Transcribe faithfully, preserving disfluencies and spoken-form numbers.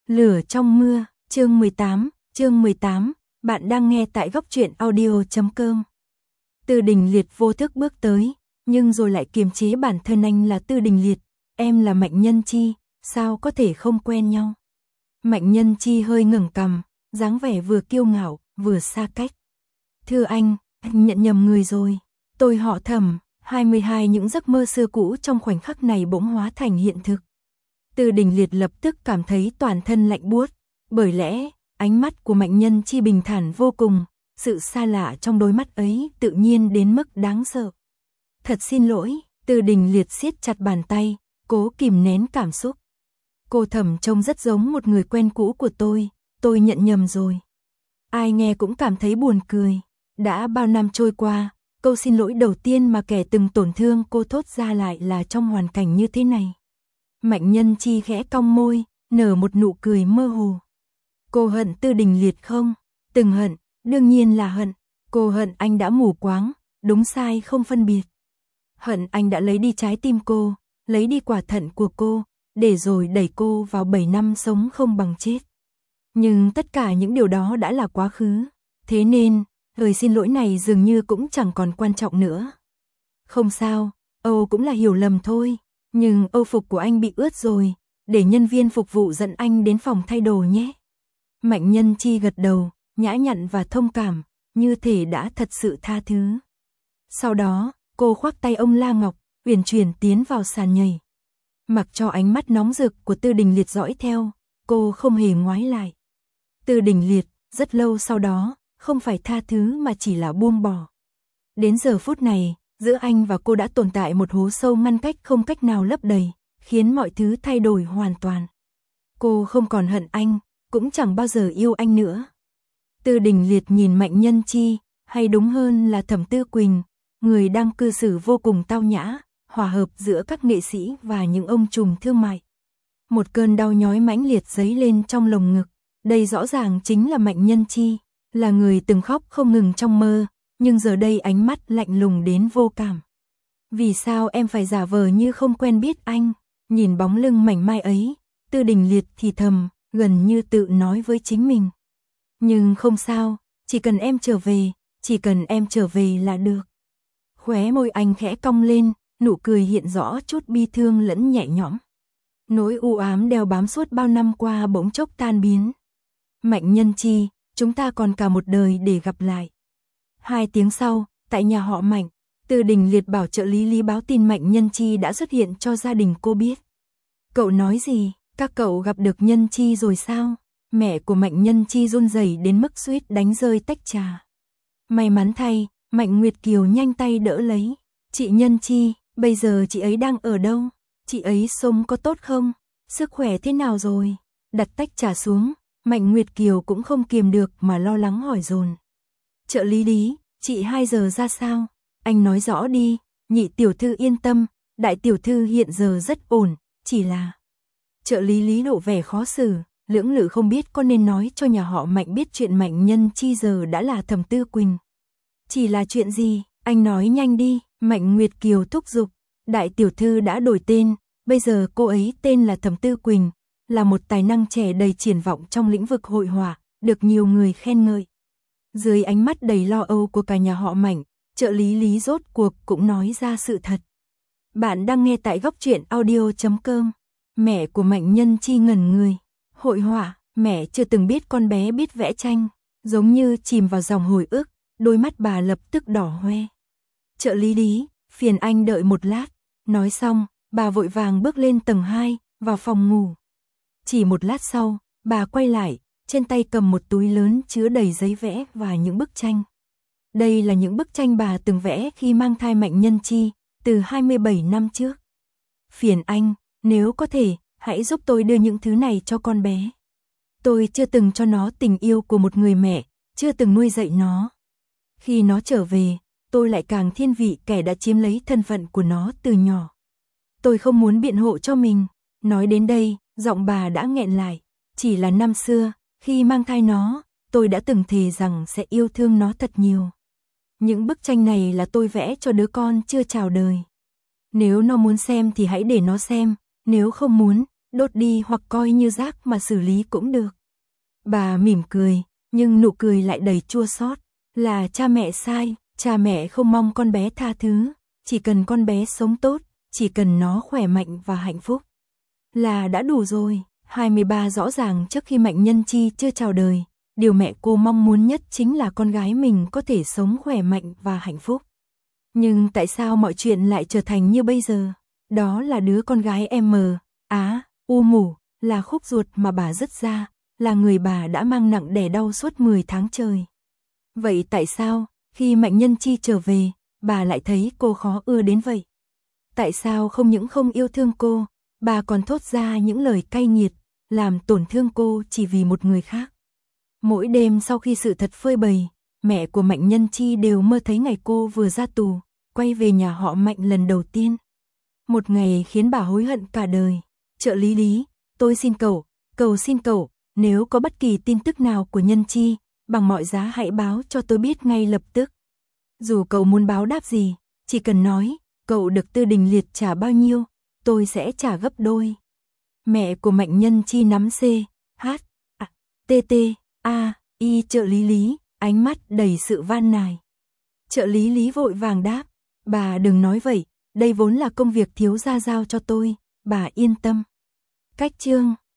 Lửa trong mưa, chương mười tám, chương mười tám, bạn đang nghe tại góc truyện audio chấm com. Tư Đình Liệt vô thức bước tới, nhưng rồi lại kiềm chế bản thân. Anh là Tư Đình Liệt, em là Mạnh Nhân Chi, sao có thể không quen nhau? Mạnh Nhân Chi hơi ngẩng cằm, dáng vẻ vừa kiêu ngạo, vừa xa cách. Thưa anh, anh nhận nhầm người rồi. Tôi họ Thẩm. hai mươi hai Những giấc mơ xưa cũ trong khoảnh khắc này bỗng hóa thành hiện thực. Tư Đình Liệt lập tức cảm thấy toàn thân lạnh buốt, bởi lẽ ánh mắt của Mạnh Nhân Chi bình thản vô cùng, sự xa lạ trong đôi mắt ấy tự nhiên đến mức đáng sợ. Thật xin lỗi. Tư Đình Liệt siết chặt bàn tay, cố kìm nén cảm xúc. Cô Thẩm trông rất giống một người quen cũ của tôi, tôi nhận nhầm rồi. Ai nghe cũng cảm thấy buồn cười. Đã bao năm trôi qua, câu xin lỗi đầu tiên mà kẻ từng tổn thương cô thốt ra lại là trong hoàn cảnh như thế này. Mạnh Nhân Chi khẽ cong môi, nở một nụ cười mơ hồ. Cô hận Tư Đình Liệt không? Từng hận, đương nhiên là hận. Cô hận anh đã mù quáng, đúng sai không phân biệt. Hận anh đã lấy đi trái tim cô, lấy đi quả thận của cô, để rồi đẩy cô vào bảy năm sống không bằng chết. Nhưng tất cả những điều đó đã là quá khứ, thế nên lời xin lỗi này dường như cũng chẳng còn quan trọng nữa. Không sao, Âu cũng là hiểu lầm thôi, nhưng Âu phục của anh bị ướt rồi, để nhân viên phục vụ dẫn anh đến phòng thay đồ nhé. Mạnh Nhân Chi gật đầu, nhã nhặn và thông cảm, như thể đã thật sự tha thứ. Sau đó, cô khoác tay ông La Ngọc, uyển chuyển tiến vào sàn nhảy. Mặc cho ánh mắt nóng rực của Tư Đình Liệt dõi theo, cô không hề ngoái lại. Tư Đình Liệt, rất lâu sau đó, không phải tha thứ mà chỉ là buông bỏ. Đến giờ phút này, giữa anh và cô đã tồn tại một hố sâu ngăn cách không cách nào lấp đầy, khiến mọi thứ thay đổi hoàn toàn. Cô không còn hận anh, cũng chẳng bao giờ yêu anh nữa. Tư Đình Liệt nhìn Mạnh Nhân Chi, hay đúng hơn là Thẩm Tư Quỳnh, người đang cư xử vô cùng tao nhã, hòa hợp giữa các nghệ sĩ và những ông trùm thương mại. Một cơn đau nhói mãnh liệt dấy lên trong lồng ngực, đây rõ ràng chính là Mạnh Nhân Chi, là người từng khóc không ngừng trong mơ, nhưng giờ đây ánh mắt lạnh lùng đến vô cảm. Vì sao em phải giả vờ như không quen biết anh? Nhìn bóng lưng mảnh mai ấy, Tư Đình Liệt thì thầm, gần như tự nói với chính mình. Nhưng không sao, chỉ cần em trở về, chỉ cần em trở về là được. Khóe môi anh khẽ cong lên, nụ cười hiện rõ chút bi thương lẫn nhẹ nhõm. Nỗi u ám đeo bám suốt bao năm qua bỗng chốc tan biến. Mạnh Nhân Chi, chúng ta còn cả một đời để gặp lại. Hai tiếng sau, tại nhà họ Mạnh, Tư Đình Liệt bảo trợ lý Lý báo tin Mạnh Nhân Chi đã xuất hiện cho gia đình cô biết. Cậu nói gì? Các cậu gặp được Nhân Chi rồi sao? Mẹ của Mạnh Nhân Chi run rẩy đến mức suýt đánh rơi tách trà. May mắn thay, Mạnh Nguyệt Kiều nhanh tay đỡ lấy. Chị Nhân Chi, bây giờ chị ấy đang ở đâu? Chị ấy sống có tốt không? Sức khỏe thế nào rồi? Đặt tách trà xuống, Mạnh Nguyệt Kiều cũng không kiềm được mà lo lắng hỏi dồn. Trợ lý Lý, chị hai giờ ra sao? Anh nói rõ đi. Nhị tiểu thư yên tâm, đại tiểu thư hiện giờ rất ổn, chỉ là... Trợ lý Lý lộ vẻ khó xử, lưỡng lự không biết có nên nói cho nhà họ Mạnh biết chuyện Mạnh Nhân Chi giờ đã là Thẩm Tư Quỳnh. Chỉ là chuyện gì? Anh nói nhanh đi. Mạnh Nguyệt Kiều thúc giục. Đại tiểu thư đã đổi tên, bây giờ cô ấy tên là Thẩm Tư Quỳnh, là một tài năng trẻ đầy triển vọng trong lĩnh vực hội họa, được nhiều người khen ngợi. Dưới ánh mắt đầy lo âu của cả nhà họ Mạnh, trợ lý Lý rốt cuộc cũng nói ra sự thật. Bạn đang nghe tại góc truyện audio chấm com. Mẹ của Mạnh Nhân Chi ngẩn người. Hội họa, mẹ chưa từng biết con bé biết vẽ tranh, giống như chìm vào dòng hồi ức, đôi mắt bà lập tức đỏ hoe. Trợ lý Lý, phiền anh đợi một lát. Nói xong, bà vội vàng bước lên tầng hai, vào phòng ngủ. Chỉ một lát sau, bà quay lại, trên tay cầm một túi lớn chứa đầy giấy vẽ và những bức tranh. Đây là những bức tranh bà từng vẽ khi mang thai Mạnh Nhân Chi, từ hai mươi bảy năm trước. Phiền anh, nếu có thể, hãy giúp tôi đưa những thứ này cho con bé. Tôi chưa từng cho nó tình yêu của một người mẹ, chưa từng nuôi dạy nó. Khi nó trở về, tôi lại càng thiên vị kẻ đã chiếm lấy thân phận của nó từ nhỏ. Tôi không muốn biện hộ cho mình. Nói đến đây, giọng bà đã nghẹn lại. Chỉ là năm xưa, khi mang thai nó, tôi đã từng thề rằng sẽ yêu thương nó thật nhiều. Những bức tranh này là tôi vẽ cho đứa con chưa chào đời. Nếu nó muốn xem thì hãy để nó xem, nếu không muốn, đốt đi hoặc coi như rác mà xử lý cũng được. Bà mỉm cười, nhưng nụ cười lại đầy chua xót. Là cha mẹ sai, cha mẹ không mong con bé tha thứ, chỉ cần con bé sống tốt, chỉ cần nó khỏe mạnh và hạnh phúc là đã đủ rồi. hai mươi ba rõ ràng trước khi Mạnh Nhân Chi chưa chào đời, điều mẹ cô mong muốn nhất chính là con gái mình có thể sống khỏe mạnh và hạnh phúc. Nhưng tại sao mọi chuyện lại trở thành như bây giờ? Đó là đứa con gái em mờ, á, u mủ, là khúc ruột mà bà dứt ra, là người bà đã mang nặng đẻ đau suốt mười tháng trời. Vậy tại sao, khi Mạnh Nhân Chi trở về, bà lại thấy cô khó ưa đến vậy? Tại sao không những không yêu thương cô, bà còn thốt ra những lời cay nghiệt, làm tổn thương cô chỉ vì một người khác? Mỗi đêm sau khi sự thật phơi bày, mẹ của Mạnh Nhân Chi đều mơ thấy ngày cô vừa ra tù, quay về nhà họ Mạnh lần đầu tiên. Một ngày khiến bà hối hận cả đời. Trợ lý Lý, tôi xin cậu, cầu xin cậu, nếu có bất kỳ tin tức nào của Nhân Chi, bằng mọi giá hãy báo cho tôi biết ngay lập tức. Dù cậu muốn báo đáp gì, chỉ cần nói, cậu được Tư Đình Liệt trả bao nhiêu, tôi sẽ trả gấp đôi. Mẹ của Mạnh Nhân Chi nắm C, H, A, T T, A, I trợ lý Lý, ánh mắt đầy sự van nài. Trợ lý Lý vội vàng đáp, bà đừng nói vậy, đây vốn là công việc thiếu gia giao cho tôi, bà yên tâm. Cách chương